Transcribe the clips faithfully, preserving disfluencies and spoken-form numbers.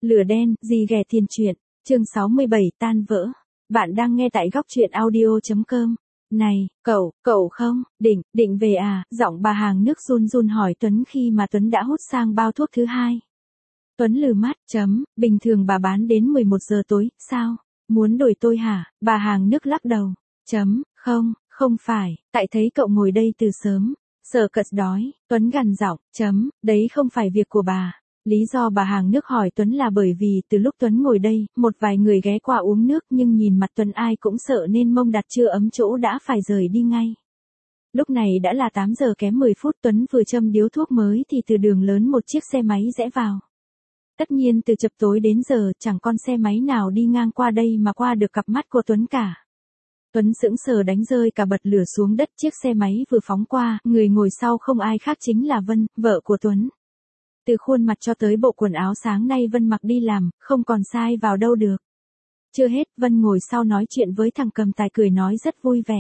Lửa đen, gì ghẻ tiền truyện, chương sáu mươi bảy tan vỡ. Bạn đang nghe tại góc truyện audio chấm com. Này, cậu, cậu không, định, định về à, giọng bà hàng nước run run hỏi Tuấn khi mà Tuấn đã hút sang bao thuốc thứ hai. Tuấn lừ mắt, chấm, bình thường bà bán đến mười một giờ tối, sao, muốn đổi tôi hả, bà hàng nước lắc đầu, chấm, không, không phải, tại thấy cậu ngồi đây từ sớm, sợ cật đói, Tuấn gằn giọng, chấm, đấy không phải việc của bà. Lý do bà hàng nước hỏi Tuấn là bởi vì từ lúc Tuấn ngồi đây, một vài người ghé qua uống nước nhưng nhìn mặt Tuấn ai cũng sợ nên mông đặt chưa ấm chỗ đã phải rời đi ngay. Lúc này đã là tám giờ kém mười phút Tuấn vừa châm điếu thuốc mới thì từ đường lớn một chiếc xe máy rẽ vào. Tất nhiên từ chập tối đến giờ chẳng con xe máy nào đi ngang qua đây mà qua được cặp mắt của Tuấn cả. Tuấn sững sờ đánh rơi cả bật lửa xuống đất, chiếc xe máy vừa phóng qua, người ngồi sau không ai khác chính là Vân, vợ của Tuấn. Từ khuôn mặt cho tới bộ quần áo sáng nay Vân mặc đi làm, không còn sai vào đâu được. Chưa hết, Vân ngồi sau nói chuyện với thằng cầm tài cười nói rất vui vẻ.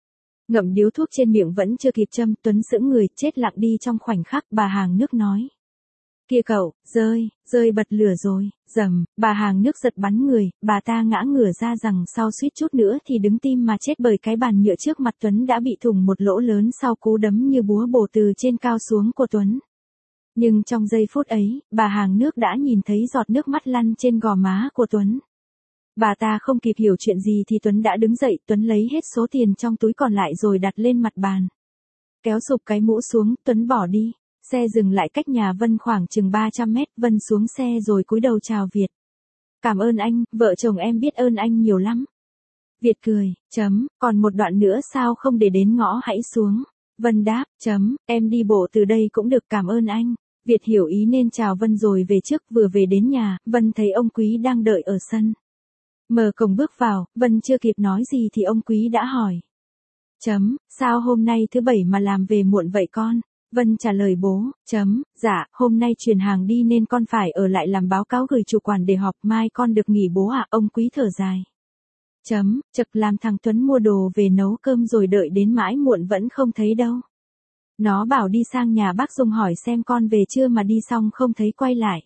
Ngậm điếu thuốc trên miệng vẫn chưa kịp châm, Tuấn sững người, chết lặng đi trong khoảnh khắc, bà hàng nước nói. Kìa cậu, rơi, rơi bật lửa rồi, rầm, bà hàng nước giật bắn người, bà ta ngã ngửa ra rằng sau suýt chút nữa thì đứng tim mà chết bởi cái bàn nhựa trước mặt Tuấn đã bị thủng một lỗ lớn sau cú đấm như búa bổ từ trên cao xuống của Tuấn. Nhưng trong giây phút ấy, bà hàng nước đã nhìn thấy giọt nước mắt lăn trên gò má của Tuấn. Bà ta không kịp hiểu chuyện gì thì Tuấn đã đứng dậy, Tuấn lấy hết số tiền trong túi còn lại rồi đặt lên mặt bàn. Kéo sụp cái mũ xuống, Tuấn bỏ đi. Xe dừng lại cách nhà Vân khoảng chừng ba trăm mét, Vân xuống xe rồi cúi đầu chào Việt. Cảm ơn anh, vợ chồng em biết ơn anh nhiều lắm. Việt cười, chấm, còn một đoạn nữa sao không để đến ngõ hãy xuống. Vân đáp, chấm, em đi bộ từ đây cũng được cảm ơn anh. Việt hiểu ý nên chào Vân rồi về trước, vừa về đến nhà, Vân thấy ông Quý đang đợi ở sân. Mở cổng bước vào, Vân chưa kịp nói gì thì ông Quý đã hỏi. Chấm, sao hôm nay thứ bảy mà làm về muộn vậy con? Vân trả lời bố, chấm, dạ, hôm nay chuyển hàng đi nên con phải ở lại làm báo cáo gửi chủ quản để họp, mai con được nghỉ bố ạ, ông Quý thở dài. Chấm, chật làm thằng Tuấn mua đồ về nấu cơm rồi đợi đến mãi muộn vẫn không thấy đâu. Nó bảo đi sang nhà bác Dung hỏi xem con về chưa mà đi xong không thấy quay lại.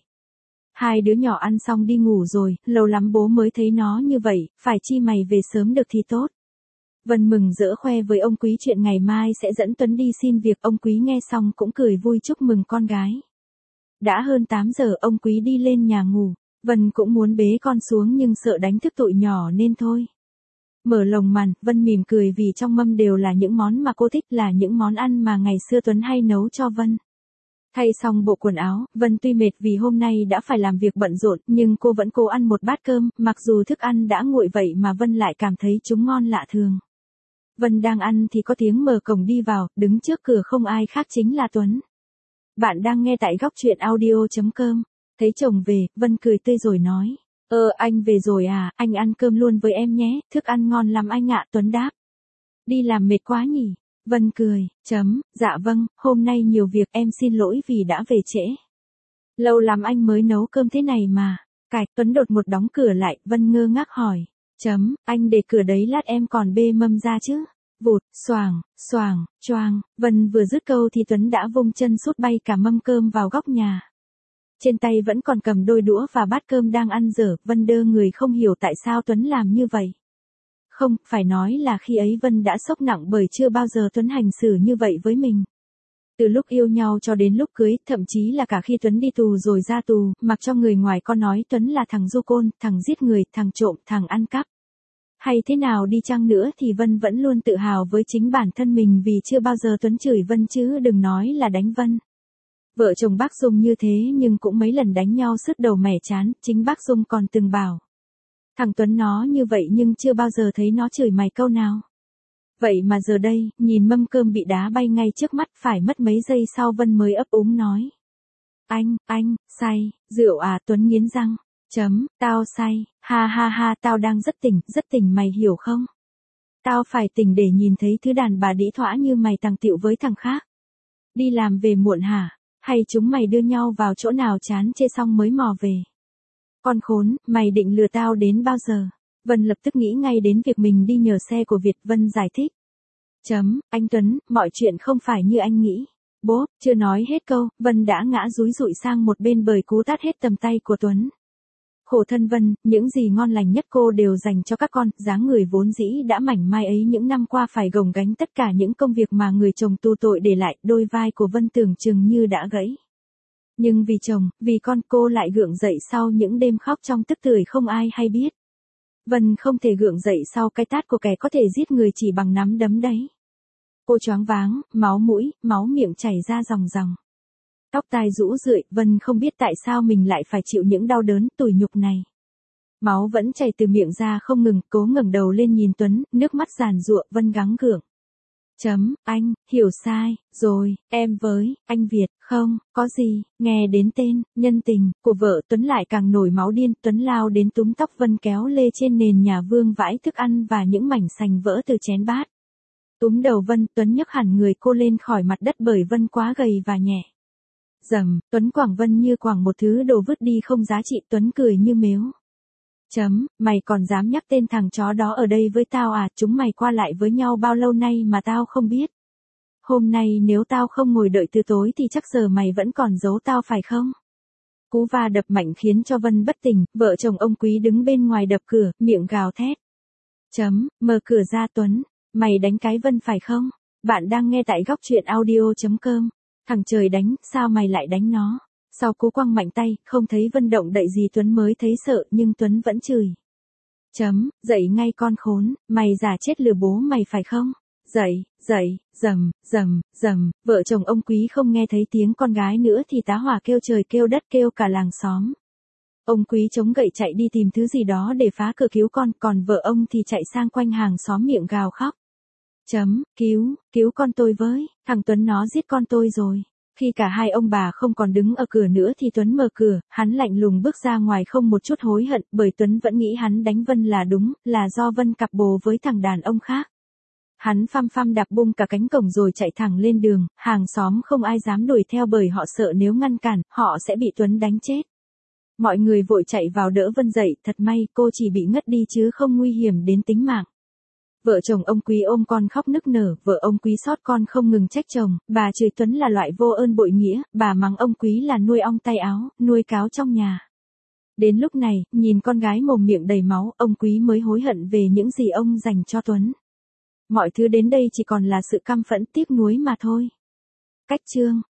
Hai đứa nhỏ ăn xong đi ngủ rồi, lâu lắm bố mới thấy nó như vậy, phải chi mày về sớm được thì tốt. Vân mừng rỡ khoe với ông Quý chuyện ngày mai sẽ dẫn Tuấn đi xin việc, ông Quý nghe xong cũng cười vui chúc mừng con gái. Đã hơn tám giờ ông Quý đi lên nhà ngủ, Vân cũng muốn bế con xuống nhưng sợ đánh thức tụi nhỏ nên thôi. Mở lồng màn, Vân mỉm cười vì trong mâm đều là những món mà cô thích, là những món ăn mà ngày xưa Tuấn hay nấu cho Vân. Thay xong bộ quần áo, Vân tuy mệt vì hôm nay đã phải làm việc bận rộn, nhưng cô vẫn cố ăn một bát cơm, mặc dù thức ăn đã nguội vậy mà Vân lại cảm thấy chúng ngon lạ thường. Vân đang ăn thì có tiếng mở cổng đi vào, đứng trước cửa không ai khác chính là Tuấn. Bạn đang nghe tại góc truyện audio chấm com. Thấy chồng về, Vân cười tươi rồi nói. Ờ anh về rồi à, anh ăn cơm luôn với em nhé, thức ăn ngon lắm anh ạ, Tuấn đáp. Đi làm mệt quá nhỉ? Vân cười, chấm, dạ vâng, hôm nay nhiều việc em xin lỗi vì đã về trễ. Lâu lắm anh mới nấu cơm thế này mà. Cạch, Tuấn đột một đóng cửa lại, Vân ngơ ngác hỏi. Chấm, anh để cửa đấy lát em còn bê mâm ra chứ. Vụt, xoàng, xoàng, choang, Vân vừa dứt câu thì Tuấn đã vung chân sút bay cả mâm cơm vào góc nhà. Trên tay vẫn còn cầm đôi đũa và bát cơm đang ăn dở, Vân đơ người không hiểu tại sao Tuấn làm như vậy. Không, phải nói là khi ấy Vân đã sốc nặng bởi chưa bao giờ Tuấn hành xử như vậy với mình. Từ lúc yêu nhau cho đến lúc cưới, thậm chí là cả khi Tuấn đi tù rồi ra tù, mặc cho người ngoài có nói Tuấn là thằng du côn, thằng giết người, thằng trộm, thằng ăn cắp. Hay thế nào đi chăng nữa thì Vân vẫn luôn tự hào với chính bản thân mình vì chưa bao giờ Tuấn chửi Vân chứ đừng nói là đánh Vân. Vợ chồng bác Dung như thế nhưng cũng mấy lần đánh nhau sứt đầu mẻ chán, chính bác Dung còn từng bảo. Thằng Tuấn nó như vậy nhưng chưa bao giờ thấy nó chửi mày câu nào. Vậy mà giờ đây, nhìn mâm cơm bị đá bay ngay trước mắt, phải mất mấy giây sau Vân mới ấp úng nói. Anh, anh, say, rượu à, Tuấn nghiến răng. Chấm, tao say, ha ha ha, tao đang rất tỉnh, rất tỉnh mày hiểu không? Tao phải tỉnh để nhìn thấy thứ đàn bà đĩ thỏa như mày tàng tiệu với thằng khác. Đi làm về muộn hả? Hay chúng mày đưa nhau vào chỗ nào chán chê xong mới mò về? Con khốn, mày định lừa tao đến bao giờ? Vân lập tức nghĩ ngay đến việc mình đi nhờ xe của Việt. Vân giải thích. Chấm, anh Tuấn, mọi chuyện không phải như anh nghĩ. Bố, chưa nói hết câu, Vân đã ngã dúi rụi sang một bên bởi cú tát hết tầm tay của Tuấn. Khổ thân Vân, những gì ngon lành nhất cô đều dành cho các con, dáng người vốn dĩ đã mảnh mai ấy những năm qua phải gồng gánh tất cả những công việc mà người chồng tu tội để lại, đôi vai của Vân tưởng chừng như đã gãy. Nhưng vì chồng, vì con cô lại gượng dậy sau những đêm khóc trong tức tưởi không ai hay biết. Vân không thể gượng dậy sau cái tát của kẻ có thể giết người chỉ bằng nắm đấm đấy. Cô choáng váng, máu mũi, máu miệng chảy ra ròng ròng. Tóc tai rũ rượi, Vân không biết tại sao mình lại phải chịu những đau đớn, tủi nhục này. Máu vẫn chảy từ miệng ra không ngừng, cố ngẩng đầu lên nhìn Tuấn, nước mắt giàn giụa, Vân gắng gượng. Chấm, anh, hiểu sai, rồi, em với, anh Việt, không, có gì, nghe đến tên, nhân tình, của vợ Tuấn lại càng nổi máu điên, Tuấn lao đến túm tóc Vân kéo lê trên nền nhà vương vãi thức ăn và những mảnh sành vỡ từ chén bát. Túm đầu Vân, Tuấn nhấc hẳn người cô lên khỏi mặt đất bởi Vân quá gầy và nhẹ. Dầm, Tuấn quẳng Vân như quẳng một thứ đồ vứt đi không giá trị, Tuấn cười như mếu. Chấm, mày còn dám nhắc tên thằng chó đó ở đây với tao à, chúng mày qua lại với nhau bao lâu nay mà tao không biết. Hôm nay nếu tao không ngồi đợi từ tối thì chắc giờ mày vẫn còn giấu tao phải không? Cú va đập mạnh khiến cho Vân bất tỉnh, vợ chồng ông Quý đứng bên ngoài đập cửa, miệng gào thét. Chấm, mở cửa ra Tuấn, mày đánh cái Vân phải không? Bạn đang nghe tại góc truyện audio chấm com. Thằng trời đánh, sao mày lại đánh nó? Sau cú quăng mạnh tay, không thấy Vân động đậy gì Tuấn mới thấy sợ nhưng Tuấn vẫn chửi. Chấm, dậy ngay con khốn, mày giả chết lừa bố mày phải không? Dậy, dậy, dầm, dầm, dầm, vợ chồng ông Quý không nghe thấy tiếng con gái nữa thì tá hỏa kêu trời kêu đất kêu cả làng xóm. Ông Quý chống gậy chạy đi tìm thứ gì đó để phá cửa cứu con, còn vợ ông thì chạy sang quanh hàng xóm miệng gào khóc. Chấm, cứu, cứu con tôi với, thằng Tuấn nó giết con tôi rồi. Khi cả hai ông bà không còn đứng ở cửa nữa thì Tuấn mở cửa, hắn lạnh lùng bước ra ngoài không một chút hối hận, bởi Tuấn vẫn nghĩ hắn đánh Vân là đúng, là do Vân cặp bồ với thằng đàn ông khác. Hắn phăm phăm đạp bung cả cánh cổng rồi chạy thẳng lên đường, hàng xóm không ai dám đuổi theo bởi họ sợ nếu ngăn cản, họ sẽ bị Tuấn đánh chết. Mọi người vội chạy vào đỡ Vân dậy, thật may cô chỉ bị ngất đi chứ không nguy hiểm đến tính mạng. Vợ chồng ông Quý ôm con khóc nức nở, vợ ông Quý xót con không ngừng trách chồng, bà chửi Tuấn là loại vô ơn bội nghĩa, bà mắng ông Quý là nuôi ong tay áo, nuôi cáo trong nhà. Đến lúc này, nhìn con gái mồm miệng đầy máu, ông Quý mới hối hận về những gì ông dành cho Tuấn. Mọi thứ đến đây chỉ còn là sự căm phẫn tiếc nuối mà thôi. Cách chương